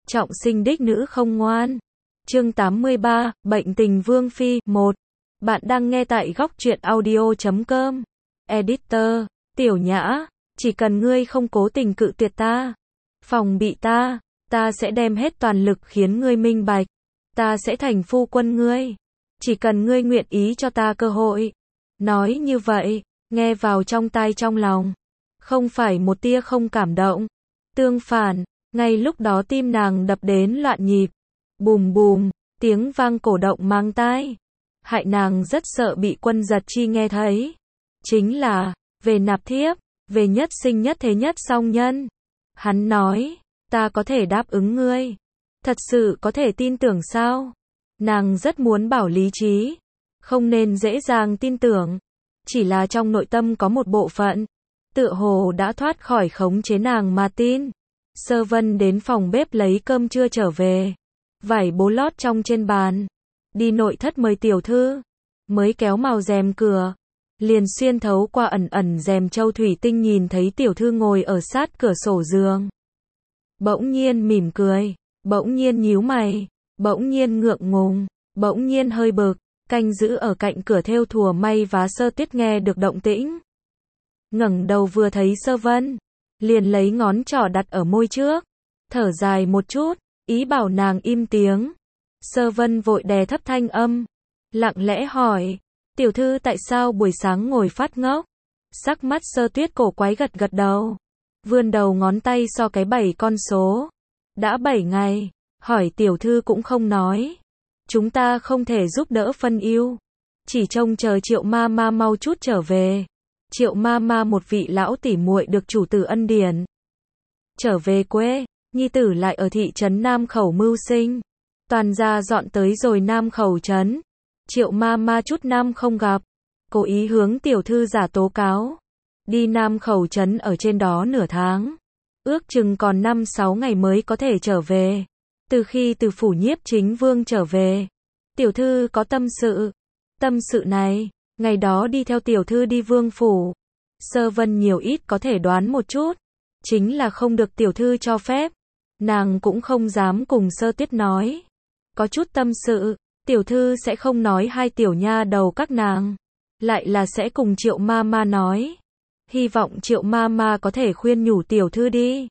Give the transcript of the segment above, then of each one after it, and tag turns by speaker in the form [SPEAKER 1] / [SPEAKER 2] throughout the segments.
[SPEAKER 1] trọng sinh đích nữ không ngoan. Chương 83, Bệnh tình Vương Phi, 1. Bạn đang nghe tại góc truyện audio.com. Editor, Tiểu Nhã, chỉ cần ngươi không cố tình cự tuyệt ta, phòng bị ta sẽ đem hết toàn lực khiến ngươi minh bạch. Ta sẽ thành phu quân ngươi. Chỉ cần ngươi nguyện ý cho ta cơ hội. Nói như vậy, nghe vào trong tai trong lòng. Không phải một tia không cảm động. Tương phản, ngay lúc đó tim nàng đập đến loạn nhịp. Bùm bùm, tiếng vang cổ động mang tai. Hại nàng rất sợ bị Quân Giật Chi nghe thấy. Chính là, về nạp thiếp, về nhất sinh nhất thế nhất song nhân. Hắn nói, ta có thể đáp ứng ngươi. Thật sự có thể tin tưởng sao? Nàng rất muốn bảo lý trí. Không nên dễ dàng tin tưởng. Chỉ là trong nội tâm có một bộ phận. Tựa hồ đã thoát khỏi khống chế nàng mà tin. Sơ Vân đến phòng bếp lấy cơm trưa trở về. Vải bố lót trong trên bàn. Đi nội thất mời tiểu thư. Mới kéo màu rèm cửa. Liền xuyên thấu qua ẩn ẩn rèm châu thủy tinh nhìn thấy tiểu thư ngồi ở sát cửa sổ giường. Bỗng nhiên mỉm cười. Bỗng nhiên nhíu mày. Bỗng nhiên ngượng ngùng. Bỗng nhiên hơi bực. Canh giữ ở cạnh cửa thêu thùa may vá Sơ Tuyết nghe được động tĩnh. Ngẩng đầu vừa thấy Sơ Vân. Liền lấy ngón trỏ đặt ở môi trước. Thở dài một chút. Ý bảo nàng im tiếng. Sơ Vân vội đè thấp thanh âm. Lặng lẽ hỏi. Tiểu thư tại sao buổi sáng ngồi phát ngốc? Sắc mắt Sơ Tuyết cổ quái gật gật đầu. Vươn đầu ngón tay so cái 7 con số. Đã 7 ngày. Hỏi tiểu thư cũng không nói. Chúng ta không thể giúp đỡ phân ưu. Chỉ trông chờ Triệu ma ma mau chút trở về. Triệu ma ma một vị lão tỉ muội được chủ tử ân điển. Trở về quê. Nhi tử lại ở thị trấn Nam Khẩu mưu sinh. Toàn gia dọn tới rồi Nam Khẩu trấn. Triệu ma ma chút năm không gặp. Cố ý hướng tiểu thư giả tố cáo. Đi Nam Khẩu trấn ở trên đó nửa tháng. Ước chừng còn 5-6 ngày mới có thể trở về. Từ khi từ phủ Nhiếp Chính Vương trở về. Tiểu thư có tâm sự. Tâm sự này, ngày đó đi theo tiểu thư đi vương phủ. Sơ Vân nhiều ít có thể đoán một chút. Chính là không được tiểu thư cho phép. Nàng cũng không dám cùng Sơ Tuyết nói. Có chút tâm sự, tiểu thư sẽ không nói hai tiểu nha đầu các nàng. Lại là sẽ cùng Triệu ma ma nói. Hy vọng Triệu ma ma có thể khuyên nhủ tiểu thư đi.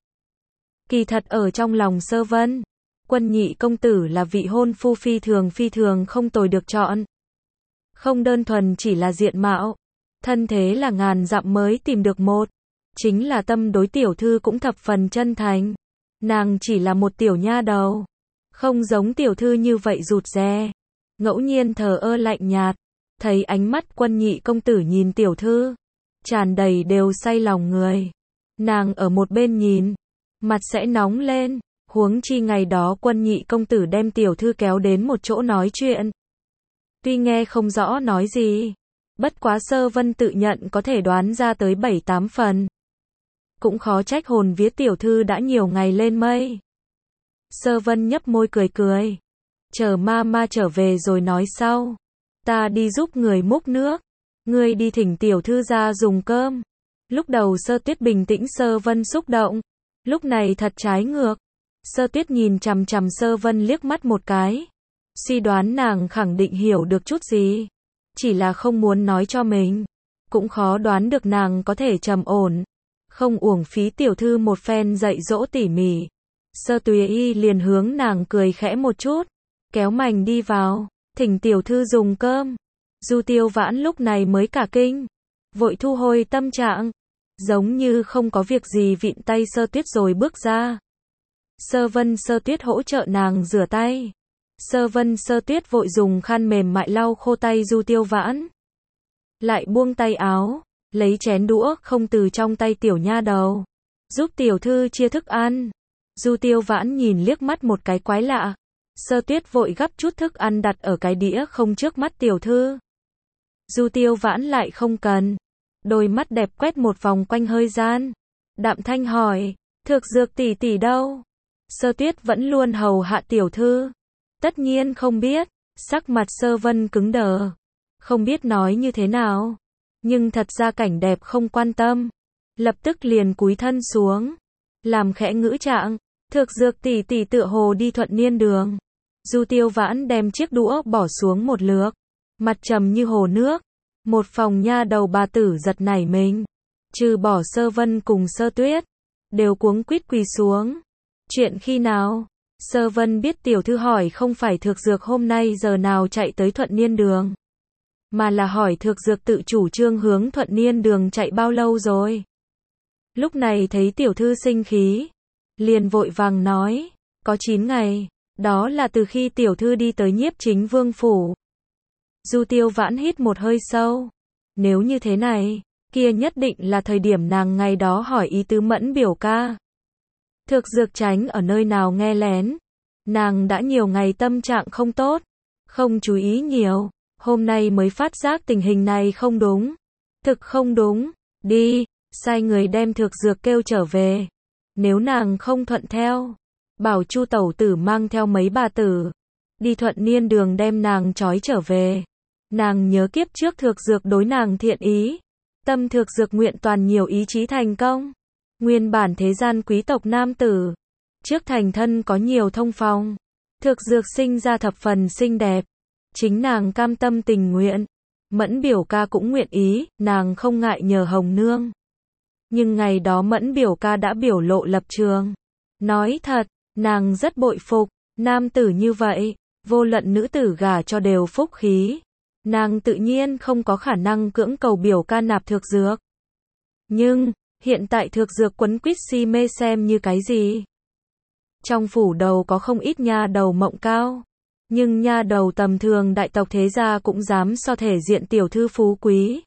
[SPEAKER 1] Kỳ thật ở trong lòng Sơ Vân, Quân nhị công tử là vị hôn phu phi thường không tồi được chọn. Không đơn thuần chỉ là diện mạo. Thân thế là ngàn dặm mới tìm được một. Chính là tâm đối tiểu thư cũng thập phần chân thành. Nàng chỉ là một tiểu nha đầu. Không giống tiểu thư như vậy rụt rè. Ngẫu nhiên thờ ơ lạnh nhạt. Thấy ánh mắt Quân nhị công tử nhìn tiểu thư. Tràn đầy đều say lòng người. Nàng ở một bên nhìn. Mặt sẽ nóng lên. Huống chi ngày đó Quân nhị công tử đem tiểu thư kéo đến một chỗ nói chuyện. Tuy nghe không rõ nói gì. Bất quá Sơ Vân tự nhận có thể đoán ra tới 7-8 phần. Cũng khó trách hồn vía tiểu thư đã nhiều ngày lên mây. Sơ Vân nhấp môi cười cười. Chờ ma ma trở về rồi nói sau. Ta đi giúp người múc nước. Ngươi đi thỉnh tiểu thư ra dùng cơm. Lúc đầu Sơ Tuyết bình tĩnh Sơ Vân xúc động. Lúc này thật trái ngược. Sơ Tuyết nhìn chằm chằm Sơ Vân liếc mắt một cái. Suy đoán nàng khẳng định hiểu được chút gì. Chỉ là không muốn nói cho mình. Cũng khó đoán được nàng có thể trầm ổn. Không uổng phí tiểu thư một phen dạy dỗ tỉ mỉ. Sơ Tùy Y liền hướng nàng cười khẽ một chút. Kéo mành đi vào. Thỉnh tiểu thư dùng cơm. Du Tiêu Vãn lúc này mới cả kinh. Vội thu hồi tâm trạng. Giống như không có việc gì vịn tay Sơ Tuyết rồi bước ra. Sơ Vân Sơ Tuyết hỗ trợ nàng rửa tay. Sơ Vân Sơ Tuyết vội dùng khăn mềm mại lau khô tay Du Tiêu Vãn. Lại buông tay áo. Lấy chén đũa không từ trong tay tiểu nha đầu. Giúp tiểu thư chia thức ăn. Du Tiêu Vãn nhìn liếc mắt một cái quái lạ. Sơ Tuyết vội gắp chút thức ăn đặt ở cái đĩa không trước mắt tiểu thư. Du Tiêu Vãn lại không cần. Đôi mắt đẹp quét một vòng quanh hơi gian. Đạm thanh hỏi. Thực dược tỷ tỷ đâu? Sơ Tuyết vẫn luôn hầu hạ tiểu thư. Tất nhiên không biết. Sắc mặt Sơ Vân cứng đờ. Không biết nói như thế nào. Nhưng thật ra cảnh đẹp không quan tâm. Lập tức liền cúi thân xuống. Làm khẽ ngữ trạng. Thực Dược tỷ tỷ tựa hồ đi Thuận Niên đường. Du Tiêu Vãn đem chiếc đũa bỏ xuống một lượt, mặt trầm như hồ nước. Một phòng nha đầu bà tử giật nảy mình, trừ bỏ Sơ Vân cùng Sơ Tuyết, đều cuống quýt quỳ xuống. Chuyện khi nào? Sơ Vân biết tiểu thư hỏi không phải Thực Dược hôm nay giờ nào chạy tới Thuận Niên đường, mà là hỏi Thực Dược tự chủ trương hướng Thuận Niên đường chạy bao lâu rồi. Lúc này thấy tiểu thư sinh khí, liền vội vàng nói, có 9 ngày, đó là từ khi tiểu thư đi tới Nhiếp Chính Vương phủ. Du Tiêu Vãn hít một hơi sâu, nếu như thế này, kia nhất định là thời điểm nàng ngày đó hỏi ý tứ Mẫn biểu ca. Thực Dược tránh ở nơi nào nghe lén, nàng đã nhiều ngày tâm trạng không tốt, không chú ý nhiều, hôm nay mới phát giác tình hình này không đúng, thực không đúng, đi, sai người đem Thực Dược kêu trở về, nếu nàng không thuận theo, bảo Chu tẩu tử mang theo mấy bà tử, đi Thuận Niên đường đem nàng trói trở về. Nàng nhớ kiếp trước Thực Dược đối nàng thiện ý, tâm Thực Dược nguyện toàn nhiều ý chí thành công. Nguyên bản thế gian quý tộc nam tử, trước thành thân có nhiều thông phong, Thực Dược sinh ra thập phần xinh đẹp, chính nàng cam tâm tình nguyện, Mẫn biểu ca cũng nguyện ý, nàng không ngại nhờ Hồng Nương. Nhưng ngày đó Mẫn biểu ca đã biểu lộ lập trường, nói thật, nàng rất bội phục, nam tử như vậy, vô luận nữ tử gả cho đều phúc khí. Nàng tự nhiên không có khả năng cưỡng cầu biểu ca nạp Thực Dược. Nhưng, hiện tại Thực Dược quấn quýt si mê xem như cái gì? Trong phủ đầu có không ít nha đầu mộng cao, nhưng nha đầu tầm thường đại tộc thế gia cũng dám so thể diện tiểu thư phú quý.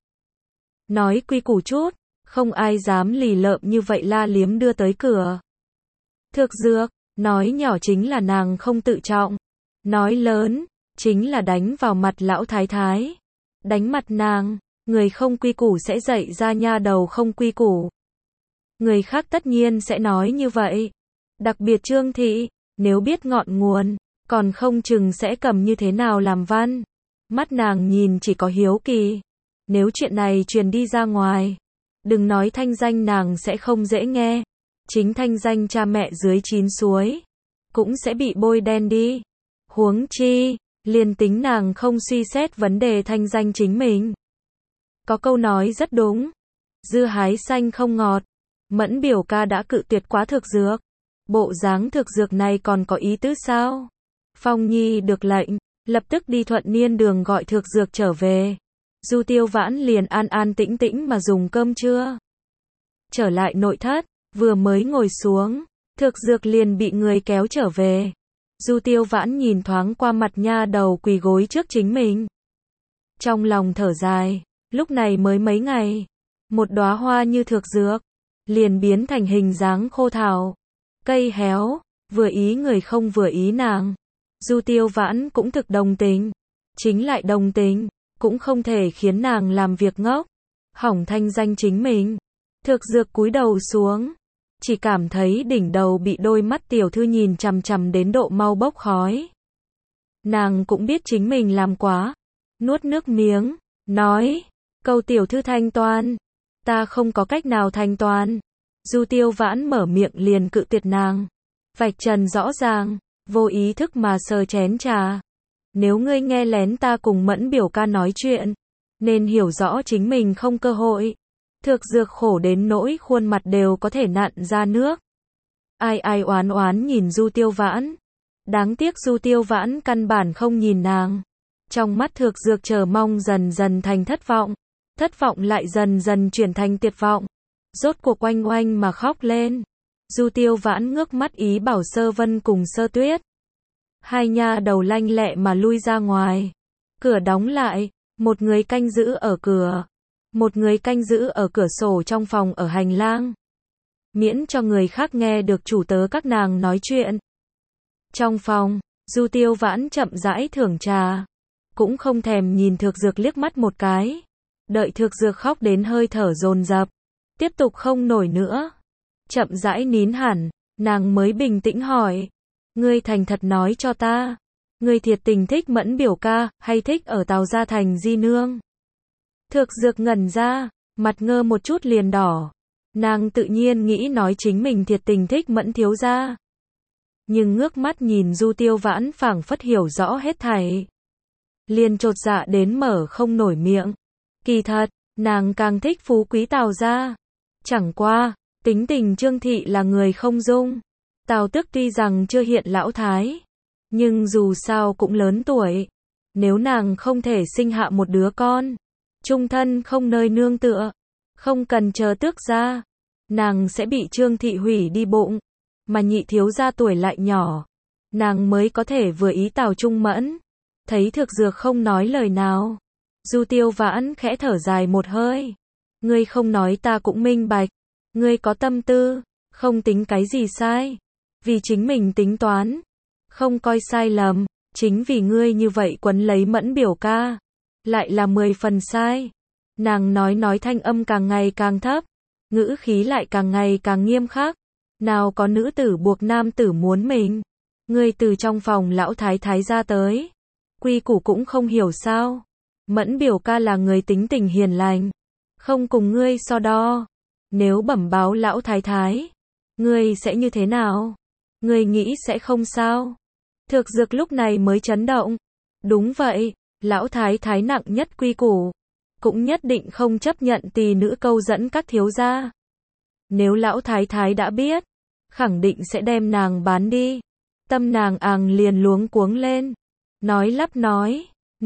[SPEAKER 1] Nói quy củ chút, không ai dám lì lợm như vậy la liếm đưa tới cửa. Thực Dược, nói nhỏ chính là nàng không tự trọng, nói lớn chính là đánh vào mặt lão thái thái. Đánh mặt nàng, người không quy củ sẽ dạy ra nha đầu không quy củ. Người khác tất nhiên sẽ nói như vậy. Đặc biệt Trương thị, nếu biết ngọn nguồn, còn không chừng sẽ cầm như thế nào làm văn. Mắt nàng nhìn chỉ có hiếu kỳ. Nếu chuyện này truyền đi ra ngoài, đừng nói thanh danh nàng sẽ không dễ nghe, chính thanh danh cha mẹ dưới 9 suối cũng sẽ bị bôi đen đi. Huống chi, liền tính nàng không suy xét vấn đề thanh danh chính mình. Có câu nói rất đúng, dưa hái xanh không ngọt, Mẫn biểu ca đã cự tuyệt quá Thực Dược. Bộ dáng Thực Dược này còn có ý tứ sao? Phong Nhi được lệnh, lập tức đi Thuận Niên đường gọi Thực Dược trở về. Du Tiêu Vãn liền an an tĩnh tĩnh mà dùng cơm trưa. Trở lại nội thất, vừa mới ngồi xuống, Thực Dược liền bị người kéo trở về. Du Tiêu Vãn nhìn thoáng qua mặt nha đầu quỳ gối trước chính mình. Trong lòng thở dài, lúc này mới mấy ngày, một đóa hoa như Thực Dược, liền biến thành hình dáng khô thảo, cây héo, vừa ý người không vừa ý nàng. Du Tiêu Vãn cũng thực đồng tình, chính lại đồng tình, cũng không thể khiến nàng làm việc ngốc, hỏng thanh danh chính mình. Thực Dược cúi đầu xuống, chỉ cảm thấy đỉnh đầu bị đôi mắt tiểu thư nhìn chằm chằm đến độ mau bốc khói. Nàng cũng biết chính mình làm quá, nuốt nước miếng, nói, cầu tiểu thư thanh toán, ta không có cách nào thanh toán. Du Tiêu Vãn mở miệng liền cự tuyệt nàng, vạch trần rõ ràng, vô ý thức mà sờ chén trà. Nếu ngươi nghe lén ta cùng Mẫn biểu ca nói chuyện, nên hiểu rõ chính mình không cơ hội. Thực Dược khổ đến nỗi khuôn mặt đều có thể nặn ra nước. Ai ai oán oán nhìn Du Tiêu Vãn. Đáng tiếc Du Tiêu Vãn căn bản không nhìn nàng. Trong mắt Thực Dược chờ mong dần dần thành thất vọng. Thất vọng lại dần dần chuyển thành tuyệt vọng. Rốt cuộc oanh oanh mà khóc lên. Du Tiêu Vãn ngước mắt ý bảo Sơ Vân cùng Sơ Tuyết. Hai nha đầu lanh lẹ mà lui ra ngoài. Cửa đóng lại, một người canh giữ ở cửa. Một người canh giữ ở cửa sổ trong phòng ở hành lang. Miễn cho người khác nghe được chủ tớ các nàng nói chuyện. Trong phòng, Du Tiêu Vãn chậm rãi thưởng trà. Cũng không thèm nhìn Thực Dược liếc mắt một cái. Đợi Thực Dược khóc đến hơi thở dồn dập, tiếp tục không nổi nữa, chậm rãi nín hẳn, nàng mới bình tĩnh hỏi. Ngươi thành thật nói cho ta. Ngươi thiệt tình thích Mẫn biểu ca, hay thích ở Tào Gia Thành di nương? Thực Dược ngẩn ra, mặt ngơ một chút liền đỏ. Nàng tự nhiên nghĩ nói chính mình thiệt tình thích Mẫn thiếu gia. nhưng ngước mắt nhìn Du Tiêu Vãn phảng phất hiểu rõ hết thảy. Liền chột dạ đến mở không nổi miệng. Kỳ thật, nàng càng thích phú quý Tào gia. Chẳng qua, tính tình Trương Thị là người không dung. Tào Tước tuy rằng chưa hiện lão thái, nhưng dù sao cũng lớn tuổi. Nếu nàng không thể sinh hạ một đứa con, chung thân không nơi nương tựa, không cần chờ Tước gia, nàng sẽ bị Trương Thị hủy đi bụng. Mà nhị thiếu gia tuổi lại nhỏ, nàng mới có thể vừa ý Tào Trung Mẫn. Thấy Thực Dược không nói lời nào, Du Tiêu Vãn khẽ thở dài một hơi. Ngươi không nói ta cũng minh bạch, ngươi có tâm tư, không tính cái gì sai, vì chính mình tính toán, không coi sai lầm, chính vì ngươi như vậy quấn lấy Mẫn biểu ca, lại là 10 phần sai. Nàng nói thanh âm càng ngày càng thấp, ngữ khí lại càng ngày càng nghiêm khắc. Nào có nữ tử buộc nam tử muốn mình, ngươi từ trong phòng lão thái thái ra tới, quy củ cũng không hiểu sao. Mẫn biểu ca là người tính tình hiền lành, không cùng ngươi so đo. Nếu bẩm báo lão thái thái, ngươi sẽ như thế nào? Ngươi nghĩ sẽ không sao? Thực Dược lúc này mới chấn động. Đúng vậy, lão thái thái nặng nhất quy củ, cũng nhất định không chấp nhận tỳ nữ câu dẫn các thiếu gia. Nếu lão thái thái đã biết, khẳng định sẽ đem nàng bán đi. Tâm nàng liền luống cuống lên, nói lắp nói,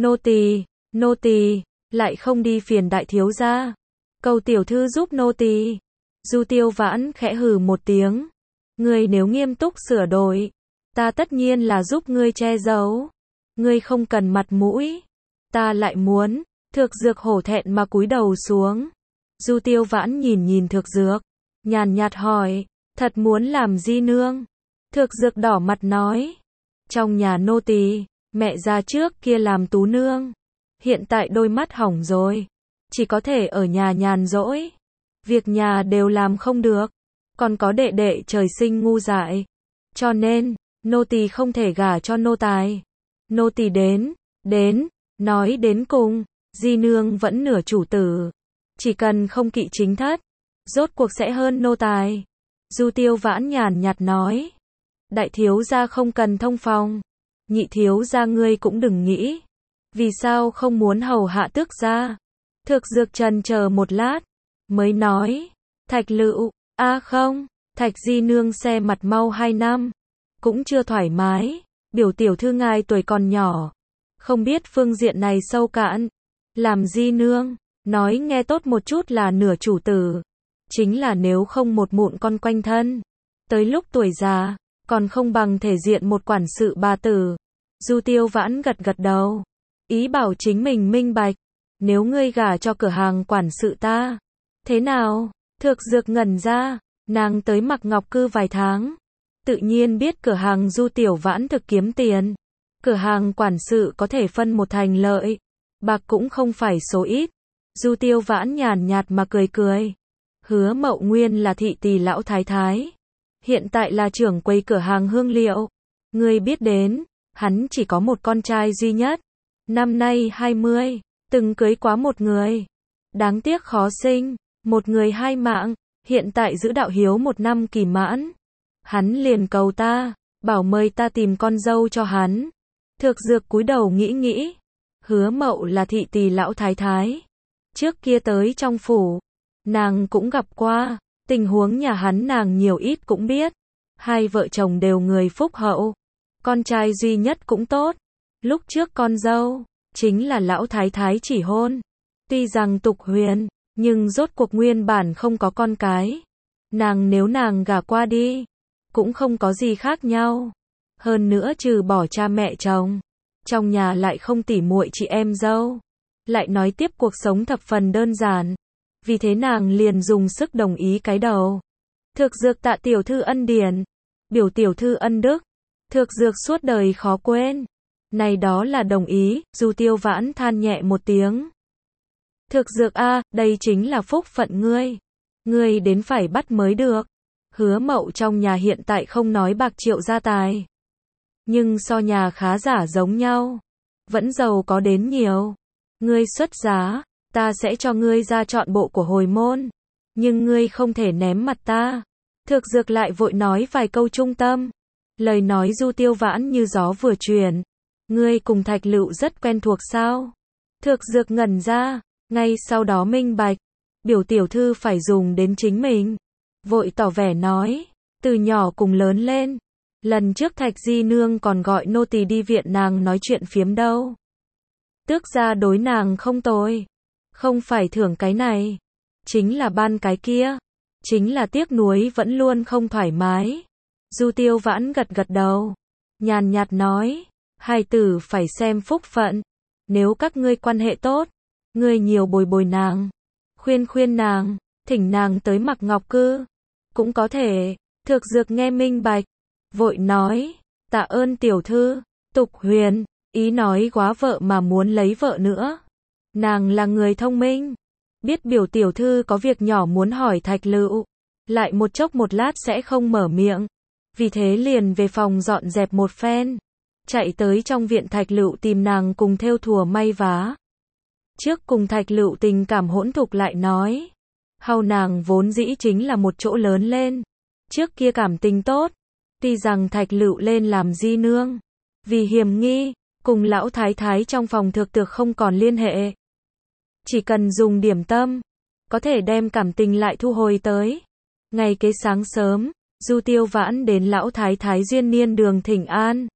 [SPEAKER 1] nô tỳ, lại không đi phiền đại thiếu gia, cầu tiểu thư giúp nô tỳ. Du Tiêu Vãn khẽ hừ một tiếng, ngươi nếu nghiêm túc sửa đổi, ta tất nhiên là giúp ngươi che giấu, ngươi không cần mặt mũi, ta lại muốn. Thực Dược hổ thẹn mà cúi đầu xuống. Du Tiêu Vãn nhìn Thực Dược, nhàn nhạt hỏi, thật muốn làm di nương? Thực Dược đỏ mặt nói, trong nhà nô tỳ, mẹ già trước kia làm tú nương, hiện tại đôi mắt hỏng rồi, chỉ có thể ở nhà nhàn rỗi, việc nhà đều làm không được, còn có đệ đệ trời sinh ngu dại, cho nên nô tỳ không thể gả cho nô tài. Nô tỳ đến, nói đến cùng, di nương vẫn nửa chủ tử, chỉ cần không kỵ chính thất, rốt cuộc sẽ hơn nô tài. Du Tiêu Vãn nhàn nhạt nói, đại thiếu gia không cần thông phòng, nhị thiếu gia ngươi cũng đừng nghĩ, vì sao không muốn hầu hạ tước gia? Thực Dược trần chờ một lát, mới nói, Thạch Lựu, không, Thạch di nương xe mặt mau 2 năm, cũng chưa thoải mái, biểu tiểu thư ngài tuổi còn nhỏ, không biết phương diện này sâu cạn, làm di nương, nói nghe tốt một chút là nửa chủ tử, chính là nếu không một mụn con quanh thân, tới lúc tuổi già, còn không bằng thể diện một quản sự bà tử. Du Tiêu Vãn gật đầu, ý bảo chính mình minh bạch, nếu ngươi gả cho cửa hàng quản sự ta, thế nào? Thực Dược ngẩn ra, nàng tới Mặc Ngọc Cư vài tháng, tự nhiên biết cửa hàng Du Tiểu Vãn thực kiếm tiền, cửa hàng quản sự có thể phân một thành lợi, bạc cũng không phải số ít. Du Tiêu Vãn nhàn nhạt mà cười. Hứa Mậu nguyên là thị tỳ lão thái thái, hiện tại là trưởng quầy cửa hàng hương liệu. Ngươi biết đến, hắn chỉ có một con trai duy nhất, năm nay 20, từng cưới quá một người, đáng tiếc khó sinh, một người 2 mạng, hiện tại giữ đạo hiếu 1 năm kỳ mãn. Hắn liền cầu ta, bảo mời ta tìm con dâu cho hắn. Thực Dược cúi đầu nghĩ, Hứa Mậu là thị tỳ lão thái thái, trước kia tới trong phủ, nàng cũng gặp qua, tình huống nhà hắn nàng nhiều ít cũng biết. Hai vợ chồng đều người phúc hậu, con trai duy nhất cũng tốt. Lúc trước con dâu, chính là lão thái thái chỉ hôn. Tuy rằng tục huyền, nhưng rốt cuộc nguyên bản không có con cái. Nếu nàng gả qua đi, cũng không có gì khác nhau. Hơn nữa trừ bỏ cha mẹ chồng, trong nhà lại không tỉ muội chị em dâu. Lại nói tiếp cuộc sống thập phần đơn giản, vì thế nàng liền dùng sức đồng ý cái đầu. Thực Dược tạ tiểu thư ân điển, biểu tiểu thư ân đức, Thực Dược suốt đời khó quên. Này đó là đồng ý. Du Tiêu Vãn than nhẹ một tiếng. Thực Dược đây chính là phúc phận ngươi đến phải bắt mới được. Hứa Mậu trong nhà hiện tại không nói bạc triệu gia tài, nhưng so nhà khá giả giống nhau, vẫn giàu có đến nhiều. Ngươi xuất giá, ta sẽ cho ngươi ra trọn bộ của hồi môn, nhưng ngươi không thể ném mặt ta. Thực Dược lại vội nói vài câu trung tâm, Lời nói Du Tiêu Vãn như gió vừa chuyển. Ngươi cùng Thạch Lựu rất quen thuộc sao? Thược Dược ngẩn ra, ngay sau đó minh bạch. Biểu tiểu thư phải dùng đến chính mình. Vội tỏ vẻ nói, từ nhỏ cùng lớn lên. Lần trước Thạch Di Nương còn gọi nô tỳ đi viện nàng nói chuyện phiếm đâu. Tước gia đối nàng không tồi. Không phải thưởng cái này. Chính là ban cái kia. Chính là tiếc nuối vẫn luôn không thoải mái. Du Tiêu Vãn gật gật đầu. Nhàn nhạt nói. Hài tử phải xem phúc phận. Nếu các ngươi quan hệ tốt. Ngươi nhiều bồi bồi nàng. Khuyên nàng. Thỉnh nàng tới Mặc Ngọc Cư. Cũng có thể. Thược Dược nghe minh bạch. Vội nói. Tạ ơn tiểu thư. Tục huyền. Ý nói góa vợ mà muốn lấy vợ nữa. Nàng là người thông minh. Biết biểu tiểu thư có việc nhỏ muốn hỏi Thạch Lựu. Lại một chốc một lát sẽ không mở miệng. Vì thế liền về phòng dọn dẹp một phen. Chạy tới trong viện Thạch Lựu tìm nàng cùng thêu thùa may vá. Trước cùng Thạch Lựu tình cảm hỗn thục lại nói. Hầu nàng vốn dĩ chính là một chỗ lớn lên. Trước kia cảm tình tốt. Tuy rằng Thạch Lựu lên làm di nương. Vì hiềm nghi, cùng lão thái thái trong phòng thực thực không còn liên hệ. Chỉ cần dùng điểm tâm, có thể đem cảm tình lại thu hồi tới. Ngày kế sáng sớm, Du Tiêu Vãn đến lão thái thái Duyên Niên đường thỉnh an.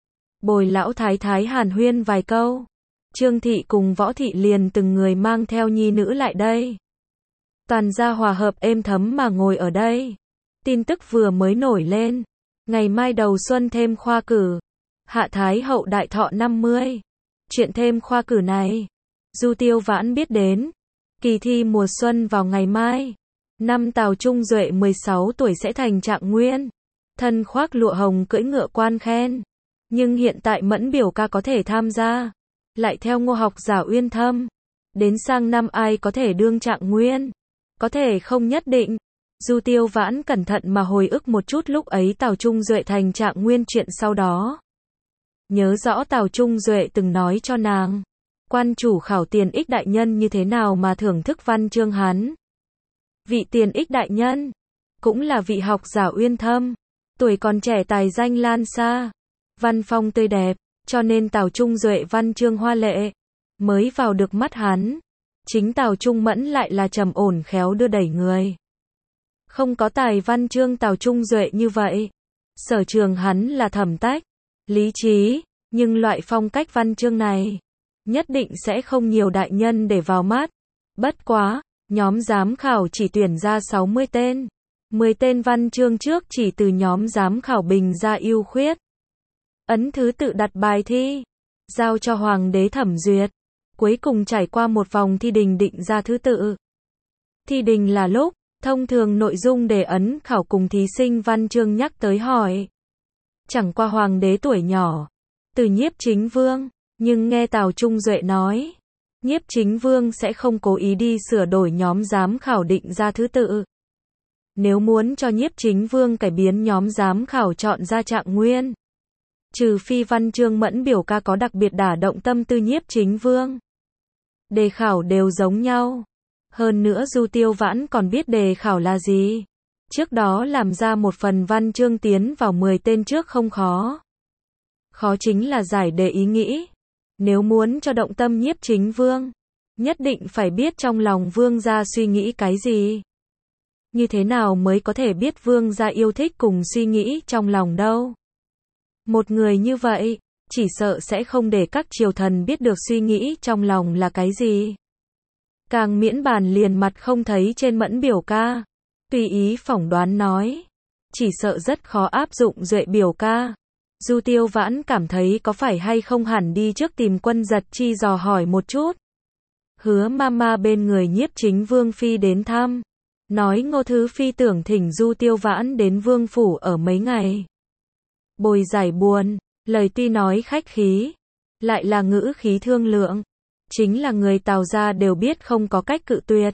[SPEAKER 1] Bồi lão thái thái hàn huyên vài câu. Trương thị cùng Võ thị liền từng người mang theo nhi nữ lại đây. Toàn gia hòa hợp êm thấm mà ngồi ở đây. Tin tức vừa mới nổi lên. Ngày mai đầu xuân thêm khoa cử. Hạ Thái hậu đại thọ 50. Chuyện thêm khoa cử này, Du Tiêu Vãn biết đến. Kỳ thi mùa xuân vào ngày mai. Năm Tào Trung Duệ 16 tuổi sẽ thành trạng nguyên. Thân khoác lụa hồng cưỡi ngựa quan khen. Nhưng hiện tại Mẫn biểu ca có thể tham gia. Lại theo Ngô học giả uyên thâm. Đến sang năm ai có thể đương trạng nguyên. Có thể không nhất định. Du Tiêu Vãn cẩn thận mà hồi ức một chút lúc ấy Tào Trung Duệ thành trạng nguyên chuyện sau đó. Nhớ rõ Tào Trung Duệ từng nói cho nàng. Quan chủ khảo Tiền Ích đại nhân như thế nào mà thưởng thức văn chương hắn. Vị Tiền Ích đại nhân. Cũng là vị học giả uyên thâm. Tuổi còn trẻ tài danh lan xa. Văn phong tươi đẹp. Cho nên Tào Trung Duệ văn chương hoa lệ. Mới vào được mắt hắn. Chính Tào Trung Mẫn lại là trầm ổn khéo đưa đẩy người. Không có tài văn chương Tào Trung Duệ như vậy. Sở trường hắn là thẩm tách. Lý trí. Nhưng loại phong cách văn chương này. Nhất định sẽ không nhiều đại nhân để vào mắt. Bất quá. Nhóm giám khảo chỉ tuyển ra 60 tên. 10 tên văn chương trước chỉ từ nhóm giám khảo bình ra ưu khuyết. Ấn thứ tự đặt bài thi. Giao cho hoàng đế thẩm duyệt. Cuối cùng trải qua một vòng thi đình định ra thứ tự. Thi đình là lúc, thông thường nội dung đề ấn khảo cùng thí sinh văn chương nhắc tới hỏi. Chẳng qua hoàng đế tuổi nhỏ. Từ Nhiếp Chính Vương. Nhưng nghe Tào Trung Duệ nói. Nhiếp Chính Vương sẽ không cố ý đi sửa đổi nhóm giám khảo định ra thứ tự. Nếu muốn cho Nhiếp Chính Vương cải biến nhóm giám khảo chọn ra trạng nguyên. Trừ phi văn chương Mẫn biểu ca có đặc biệt đả động tâm tư Nhiếp Chính Vương. Đề khảo đều giống nhau. Hơn nữa Du Tiêu Vãn còn biết đề khảo là gì. Trước đó làm ra một phần văn chương tiến vào 10 tên trước không khó. Khó chính là giải đề ý nghĩ. Nếu muốn cho động tâm Nhiếp Chính Vương, nhất định phải biết trong lòng vương gia suy nghĩ cái gì. Như thế nào mới có thể biết vương gia yêu thích cùng suy nghĩ trong lòng đâu. Một người như vậy, chỉ sợ sẽ không để các triều thần biết được suy nghĩ trong lòng là cái gì. Càng miễn bàn liền mặt không thấy trên Mẫn biểu ca. Tùy ý phỏng đoán nói. Chỉ sợ rất khó áp dụng Duệ biểu ca. Du Tiêu Vãn cảm thấy có phải hay không hẳn đi trước tìm Quân Giật Chi dò hỏi một chút. Hứa mama bên người Nhiếp Chính Vương Phi đến thăm. Nói Ngô Thứ Phi tưởng thỉnh Du Tiêu Vãn đến vương phủ ở mấy ngày. Bồi giải buồn, lời tuy nói khách khí, lại là ngữ khí thương lượng. Chính là người Tào gia đều biết không có cách cự tuyệt.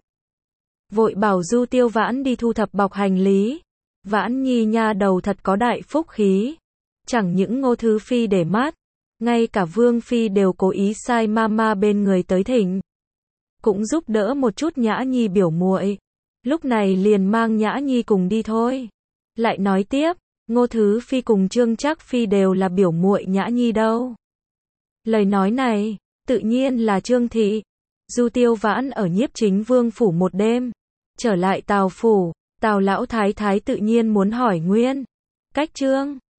[SPEAKER 1] Vội bảo Du Tiêu Vãn đi thu thập bọc hành lý. Vãn nhi nha đầu thật có đại phúc khí. Chẳng những Ngô Thứ Phi để mắt, ngay cả Vương Phi đều cố ý sai mama bên người tới thỉnh. Cũng giúp đỡ một chút Nhã Nhi biểu muội. Lúc này liền mang Nhã Nhi cùng đi thôi. Lại nói tiếp, Ngô Thứ Phi cùng Trương Trác Phi đều là biểu muội Nhã Nhi đâu. Lời nói này, tự nhiên là Trương Thị. Du Tiêu Vãn ở Nhiếp Chính Vương phủ một đêm, trở lại Tào phủ, Tào lão thái thái tự nhiên muốn hỏi nguyên cách Trương